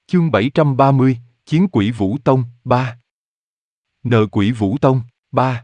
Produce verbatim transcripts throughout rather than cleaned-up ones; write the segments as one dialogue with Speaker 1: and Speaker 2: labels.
Speaker 1: Chương bảy trăm ba mươi, Chiến Quỷ Vũ Tông, ba. Nợ Quỷ Vũ Tông, ba.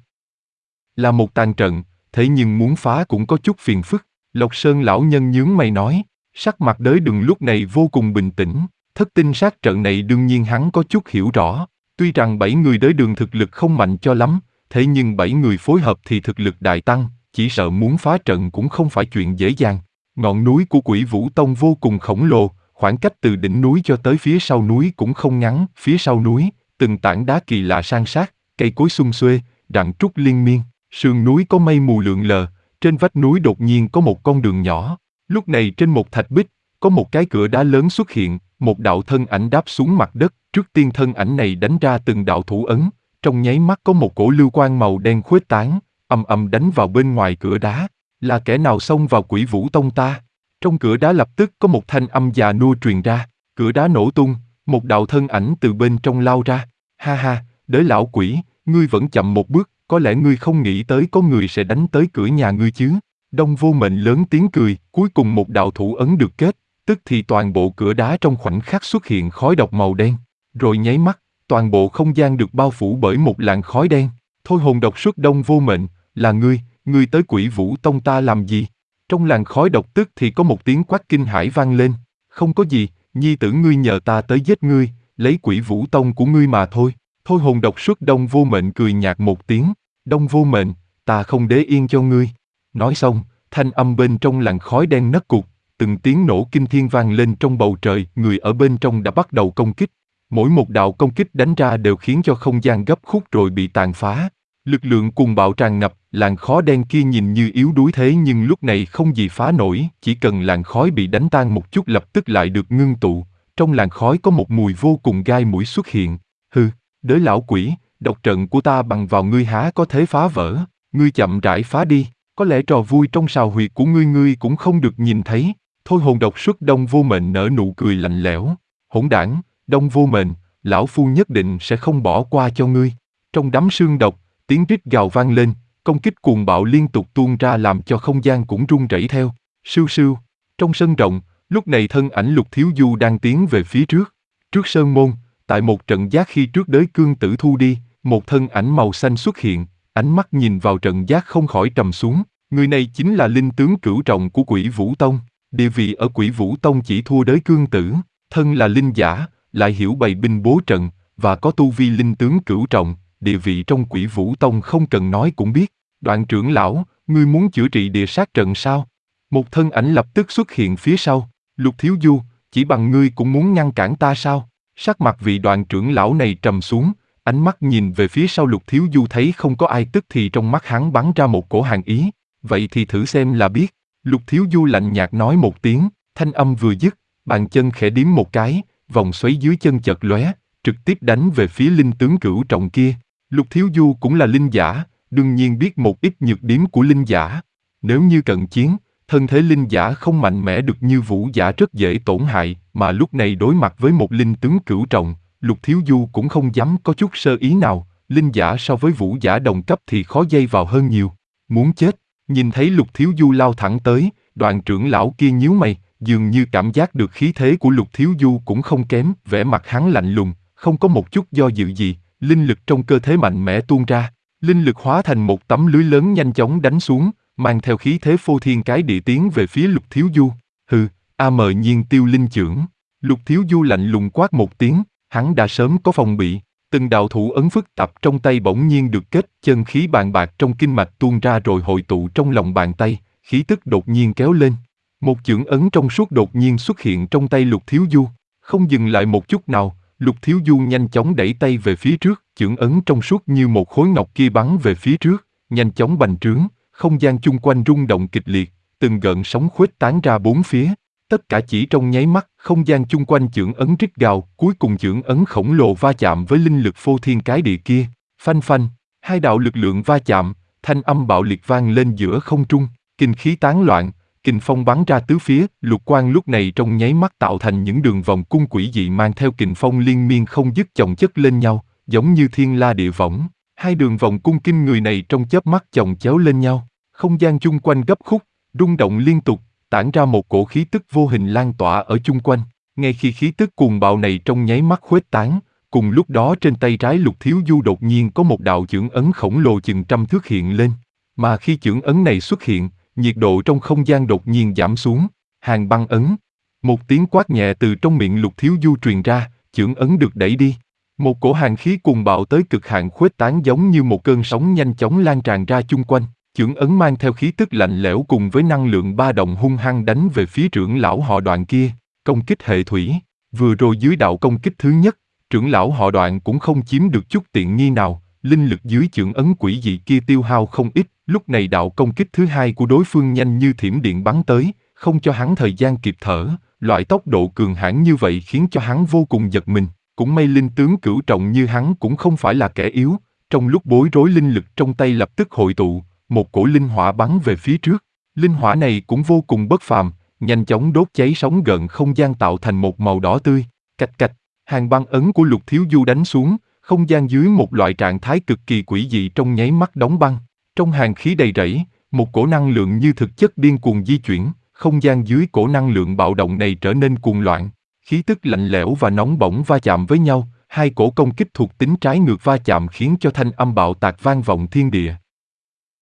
Speaker 1: Là một tàn trận, thế nhưng muốn phá cũng có chút phiền phức. Lộc Sơn lão nhân nhướng mày nói, sắc mặt Đới Đừng lúc này vô cùng bình tĩnh. Thất tinh sát trận này đương nhiên hắn có chút hiểu rõ. Tuy rằng bảy người Đới Đường thực lực không mạnh cho lắm, thế nhưng bảy người phối hợp thì thực lực đại tăng, chỉ sợ muốn phá trận cũng không phải chuyện dễ dàng. Ngọn núi của Quỷ Vũ Tông vô cùng khổng lồ, khoảng cách từ đỉnh núi cho tới phía sau núi cũng không ngắn. Phía sau núi, từng tảng đá kỳ lạ san sát, cây cối sum xuê, rặng trúc liên miên, sườn núi có mây mù lượn lờ, trên vách núi đột nhiên có một con đường nhỏ. Lúc này trên một thạch bích, có một cái cửa đá lớn xuất hiện, một đạo thân ảnh đáp xuống mặt đất. Trước tiên thân ảnh này đánh ra từng đạo thủ ấn, trong nháy mắt có một cổ lưu quang màu đen khuếch tán, ầm ầm đánh vào bên ngoài cửa đá. Là kẻ nào xông vào Quỷ Vũ Tông ta? Trong cửa đá lập tức có một thanh âm già nua truyền ra, cửa đá nổ tung, một đạo thân ảnh từ bên trong lao ra. Ha ha, Đới lão quỷ, ngươi vẫn chậm một bước, có lẽ ngươi không nghĩ tới có người sẽ đánh tới cửa nhà ngươi chứ? Đông Vô Mệnh lớn tiếng cười, cuối cùng một đạo thủ ấn được kết, tức thì toàn bộ cửa đá trong khoảnh khắc xuất hiện khói độc màu đen, rồi nháy mắt, toàn bộ không gian được bao phủ bởi một làn khói đen. Thôi hồn độc xuất Đông Vô Mệnh, là ngươi, ngươi tới Quỷ Vũ Tông ta làm gì? Trong làn khói độc tức thì có một tiếng quát kinh hãi vang lên, không có gì, nhi tử ngươi nhờ ta tới giết ngươi, lấy Quỷ Vũ Tông của ngươi mà thôi. Thôi hồn độc xuất Đông Vô Mệnh cười nhạt một tiếng, Đông Vô Mệnh, ta không để yên cho ngươi. Nói xong, thanh âm bên trong làn khói đen nấc cục, từng tiếng nổ kinh thiên vang lên trong bầu trời, người ở bên trong đã bắt đầu công kích. Mỗi một đạo công kích đánh ra đều khiến cho không gian gấp khúc rồi bị tàn phá. Lực lượng cuồng bạo tràn ngập, làn khói đen kia nhìn như yếu đuối thế nhưng lúc này không gì phá nổi, chỉ cần làn khói bị đánh tan một chút lập tức lại được ngưng tụ. Trong làn khói có một mùi vô cùng gai mũi xuất hiện. Hừ, Đới lão quỷ, độc trận của ta bằng vào ngươi há có thể phá vỡ, ngươi chậm rãi phá đi, có lẽ trò vui trong sào huyệt của ngươi ngươi cũng không được nhìn thấy. Thôi hồn độc xuất Đông Vô Mệnh nở nụ cười lạnh lẽo, hỗn đảng, Đông Vô Mệnh, lão phu nhất định sẽ không bỏ qua cho ngươi. Trong đám sương độc, tiếng rít gào vang lên, công kích cuồng bạo liên tục tuôn ra làm cho không gian cũng rung rẩy theo. Sưu sưu, trong sân rộng, lúc này thân ảnh Lục Thiếu Du đang tiến về phía trước. Trước sơn môn, tại một trận giác khi trước Đới Cương Tử thu đi, một thân ảnh màu xanh xuất hiện, ánh mắt nhìn vào trận giác không khỏi trầm xuống. Người này chính là linh tướng cửu trọng của Quỷ Vũ Tông, địa vị ở Quỷ Vũ Tông chỉ thua Đới Cương Tử, thân là linh giả, lại hiểu bày binh bố trận, và có tu vi linh tướng cửu trọng, địa vị trong Quỷ Vũ Tông không cần nói cũng biết. Đoạn trưởng lão, ngươi muốn chữa trị địa sát trận sao? Một thân ảnh lập tức xuất hiện phía sau. Lục Thiếu Du, chỉ bằng ngươi cũng muốn ngăn cản ta sao? Sắc mặt vị Đoạn trưởng lão này trầm xuống, ánh mắt nhìn về phía sau Lục Thiếu Du thấy không có ai tức thì trong mắt hắn bắn ra một cổ hàn ý. Vậy thì thử xem là biết. Lục Thiếu Du lạnh nhạt nói một tiếng, thanh âm vừa dứt, bàn chân khẽ điếm một cái, vòng xoáy dưới chân chợt lóe, trực tiếp đánh về phía linh tướng cửu trọng kia. Lục Thiếu Du cũng là linh giả, đương nhiên biết một ít nhược điểm của linh giả. Nếu như cận chiến, thân thể linh giả không mạnh mẽ được như vũ giả rất dễ tổn hại, mà lúc này đối mặt với một linh tướng cửu trọng, Lục Thiếu Du cũng không dám có chút sơ ý nào. Linh giả so với vũ giả đồng cấp thì khó dây vào hơn nhiều. Muốn chết, nhìn thấy Lục Thiếu Du lao thẳng tới, Đoạn trưởng lão kia nhíu mày, dường như cảm giác được khí thế của Lục Thiếu Du cũng không kém, vẻ mặt hắn lạnh lùng, không có một chút do dự gì, linh lực trong cơ thể mạnh mẽ tuôn ra. Linh lực hóa thành một tấm lưới lớn nhanh chóng đánh xuống, mang theo khí thế phô thiên cái địa tiến về phía Lục Thiếu Du. Hừ, a mờ nhiên tiêu linh chưởng. Lục Thiếu Du lạnh lùng quát một tiếng, hắn đã sớm có phòng bị. Từng đạo thủ ấn phức tạp trong tay bỗng nhiên được kết, chân khí bàn bạc trong kinh mạch tuôn ra rồi hội tụ trong lòng bàn tay, khí tức đột nhiên kéo lên. Một chưởng ấn trong suốt đột nhiên xuất hiện trong tay Lục Thiếu Du, không dừng lại một chút nào. Lục Thiếu Du nhanh chóng đẩy tay về phía trước, chưởng ấn trong suốt như một khối ngọc kia bắn về phía trước, nhanh chóng bành trướng, không gian chung quanh rung động kịch liệt, từng gợn sóng khuếch tán ra bốn phía. Tất cả chỉ trong nháy mắt, không gian chung quanh chưởng ấn rít gào, cuối cùng chưởng ấn khổng lồ va chạm với linh lực phô thiên cái địa kia. Phanh phanh, hai đạo lực lượng va chạm, thanh âm bạo liệt vang lên giữa không trung, kinh khí tán loạn, kình phong bắn ra tứ phía, lục quang lúc này trong nháy mắt tạo thành những đường vòng cung quỷ dị mang theo kình phong liên miên không dứt chồng chất lên nhau, giống như thiên la địa võng. Hai đường vòng cung kinh người này trong chớp mắt chồng chéo lên nhau, không gian chung quanh gấp khúc, rung động liên tục, tản ra một cổ khí tức vô hình lan tỏa ở chung quanh. Ngay khi khí tức cuồng bạo này trong nháy mắt khuếch tán, cùng lúc đó trên tay trái Lục Thiếu Du đột nhiên có một đạo chưởng ấn khổng lồ chừng trăm thước hiện lên. Mà khi chưởng ấn này xuất hiện, nhiệt độ trong không gian đột nhiên giảm xuống. Hàn băng ấn. Một tiếng quát nhẹ từ trong miệng Lục Thiếu Du truyền ra, chưởng ấn được đẩy đi. Một cổ hàn khí cuồng bạo tới cực hạn khuếch tán giống như một cơn sóng nhanh chóng lan tràn ra chung quanh. Chưởng ấn mang theo khí tức lạnh lẽo cùng với năng lượng ba động hung hăng đánh về phía trưởng lão họ Đoạn kia. Công kích hệ thủy. Vừa rồi dưới đạo công kích thứ nhất, trưởng lão họ Đoạn cũng không chiếm được chút tiện nghi nào. Linh lực dưới chưởng ấn quỷ dị kia tiêu hao không ít. Lúc này đạo công kích thứ hai của đối phương nhanh như thiểm điện bắn tới, không cho hắn thời gian kịp thở. Loại tốc độ cường hãn như vậy khiến cho hắn vô cùng giật mình. Cũng may linh tướng cửu trọng như hắn cũng không phải là kẻ yếu. Trong lúc bối rối linh lực trong tay lập tức hội tụ, một cổ linh hỏa bắn về phía trước. Linh hỏa này cũng vô cùng bất phàm, nhanh chóng đốt cháy sóng gợn không gian tạo thành một màu đỏ tươi. Cạch cạch, hàn băng ấn của Lục Thiếu Du đánh xuống, không gian dưới một loại trạng thái cực kỳ quỷ dị trong nháy mắt đóng băng. Trong hàn khí đầy rẫy, một cổ năng lượng như thực chất điên cuồng di chuyển, không gian dưới cổ năng lượng bạo động này trở nên cuồng loạn. Khí tức lạnh lẽo và nóng bỏng va chạm với nhau, hai cổ công kích thuộc tính trái ngược va chạm khiến cho thanh âm bạo tạc vang vọng thiên địa.